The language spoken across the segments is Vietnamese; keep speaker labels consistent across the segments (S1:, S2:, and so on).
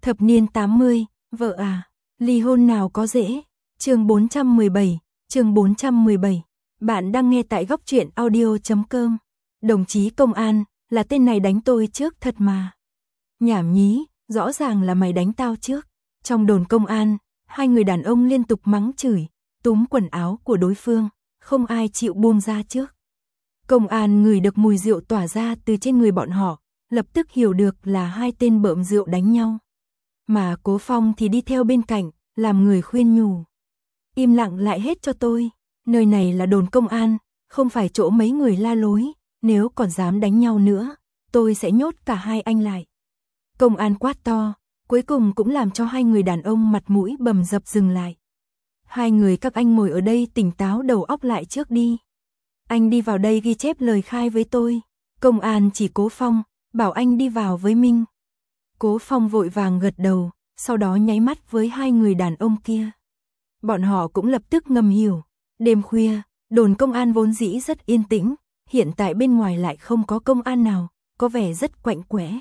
S1: Thập niên 80, vợ à, ly hôn nào có dễ. Chương 417. Bạn đang nghe tại góc truyện audio.com. Đồng chí công an, là tên này đánh tôi trước thật mà. Nhảm nhí, rõ ràng là mày đánh tao trước. Trong đồn công an, hai người đàn ông liên tục mắng chửi, túm quần áo của đối phương, không ai chịu buông ra trước. Công an ngửi được mùi rượu tỏa ra từ trên người bọn họ, lập tức hiểu được là hai tên bợm rượu đánh nhau. Mà Cố Phong thì đi theo bên cạnh, làm người khuyên nhủ. Im lặng lại hết cho tôi, nơi này là đồn công an, không phải chỗ mấy người la lối, nếu còn dám đánh nhau nữa, tôi sẽ nhốt cả hai anh lại. Công an quát to, cuối cùng cũng làm cho hai người đàn ông mặt mũi bầm dập dừng lại. Hai người các anh ngồi ở đây tỉnh táo đầu óc lại trước đi. Anh đi vào đây ghi chép lời khai với tôi. Công an chỉ Cố Phong, bảo anh đi vào với Minh. Cố Phong vội vàng gật đầu, sau đó nháy mắt với hai người đàn ông kia. Bọn họ cũng lập tức ngầm hiểu. Đêm khuya, đồn công an vốn dĩ rất yên tĩnh, hiện tại bên ngoài lại không có công an nào, có vẻ rất quạnh quẽ.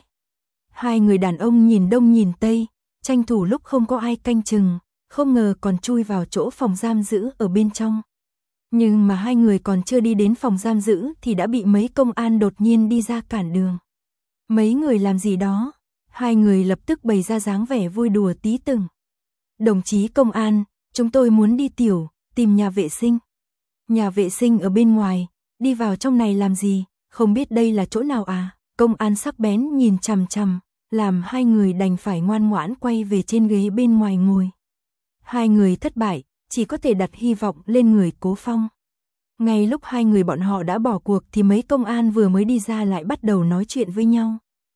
S1: Hai người đàn ông nhìn đông nhìn tây, tranh thủ lúc không có ai canh chừng, không ngờ còn chui vào chỗ phòng giam giữ ở bên trong. Nhưng mà hai người còn chưa đi đến phòng giam giữ thì đã bị mấy công an đột nhiên đi ra cản đường. Mấy người làm gì đó? Hai người lập tức bày ra dáng vẻ vui đùa tí từng. Đồng chí công an, chúng tôi muốn đi tìm nhà vệ sinh. Nhà vệ sinh ở bên ngoài, đi vào trong này làm gì, không biết đây là chỗ nào à? Công an sắc bén nhìn chằm chằm, làm hai người đành phải ngoan ngoãn quay về trên ghế bên ngoài ngồi. Hai người thất bại, chỉ có thể đặt hy vọng lên người Cố Phong. Ngay lúc hai người bọn họ đã bỏ cuộc thì mấy công an vừa mới đi ra lại bắt đầu nói chuyện với nhau.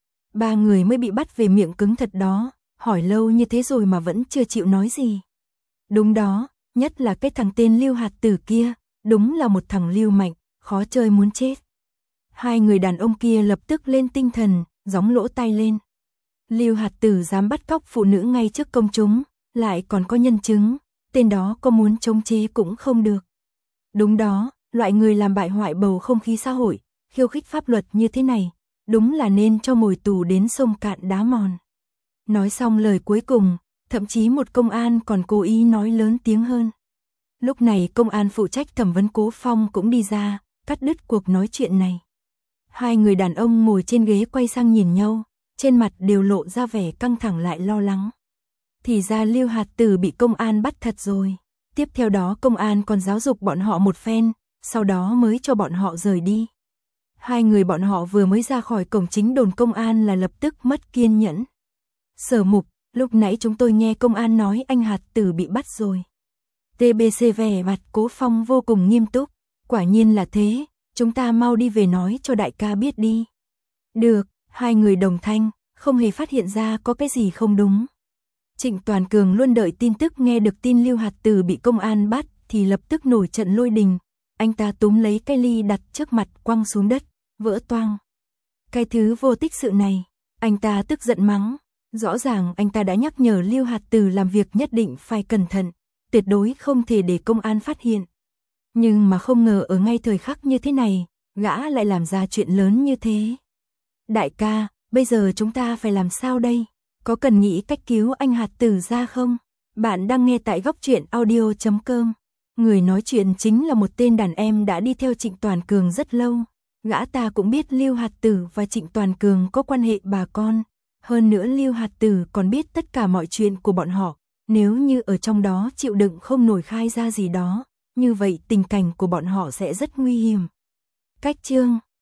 S1: Ba người mới bị bắt về miệng cứng thật đó, hỏi lâu như thế rồi mà vẫn chưa chịu nói gì. Đúng đó, nhất là cái thằng tên Lưu Hạt Tử kia, đúng là một thằng lưu mạnh, khó chơi muốn chết. Hai người đàn ông kia lập tức lên tinh thần, gióng lỗ tai lên. Lưu Hạt Tử dám bắt cóc phụ nữ ngay trước công chúng, lại còn có nhân chứng, tên đó có muốn chống chế cũng không được. Đúng đó, loại người làm bại hoại bầu không khí xã hội, khiêu khích pháp luật như thế này, đúng là nên cho ngồi tù đến sông cạn đá mòn. Nói xong lời cuối cùng, thậm chí một công an còn cố ý nói lớn tiếng hơn. Lúc này công an phụ trách thẩm vấn Cố Phong cũng đi ra, cắt đứt cuộc nói chuyện này. Hai người đàn ông ngồi trên ghế quay sang nhìn nhau, trên mặt đều lộ ra vẻ căng thẳng lại lo lắng. Thì ra Lưu Hạt Tử bị công an bắt thật rồi. Tiếp theo đó công an còn giáo dục bọn họ một phen, sau đó mới cho bọn họ rời đi. Hai người bọn họ vừa mới ra khỏi cổng chính đồn công an là lập tức mất kiên nhẫn. Sở Mục, lúc nãy chúng tôi nghe công an nói anh Hạt Tử bị bắt rồi. TBC vẻ mặt Cố Phong vô cùng nghiêm túc. Quả nhiên là thế, chúng ta mau đi về nói cho đại ca biết đi. Được, hai người đồng thanh, không hề phát hiện ra có cái gì không đúng. Trịnh Toàn Cường luôn đợi tin tức, nghe được tin Lưu Hạt Tử bị công an bắt thì lập tức nổi trận lôi đình. Anh ta túm lấy cái ly đặt trước mặt quăng xuống đất, vỡ toang. Cái thứ vô tích sự này, anh ta tức giận mắng. Rõ ràng anh ta đã nhắc nhở Lưu Hạt Tử làm việc nhất định phải cẩn thận, tuyệt đối không thể để công an phát hiện. Nhưng mà không ngờ ở ngay thời khắc như thế này, gã lại làm ra chuyện lớn như thế. Đại ca, bây giờ chúng ta phải làm sao đây? Có cần nghĩ cách cứu anh Hạt Tử ra không? Bạn đang nghe tại góc truyện audio.com. Người nói chuyện chính là một tên đàn em đã đi theo Trịnh Toàn Cường rất lâu. Gã ta cũng biết Lưu Hạt Tử và Trịnh Toàn Cường có quan hệ bà con. Hơn nữa Lưu Hạt Tử còn biết tất cả mọi chuyện của bọn họ. Nếu như ở trong đó chịu đựng không nổi khai ra gì đó, như vậy tình cảnh của bọn họ sẽ rất nguy hiểm. Cách chương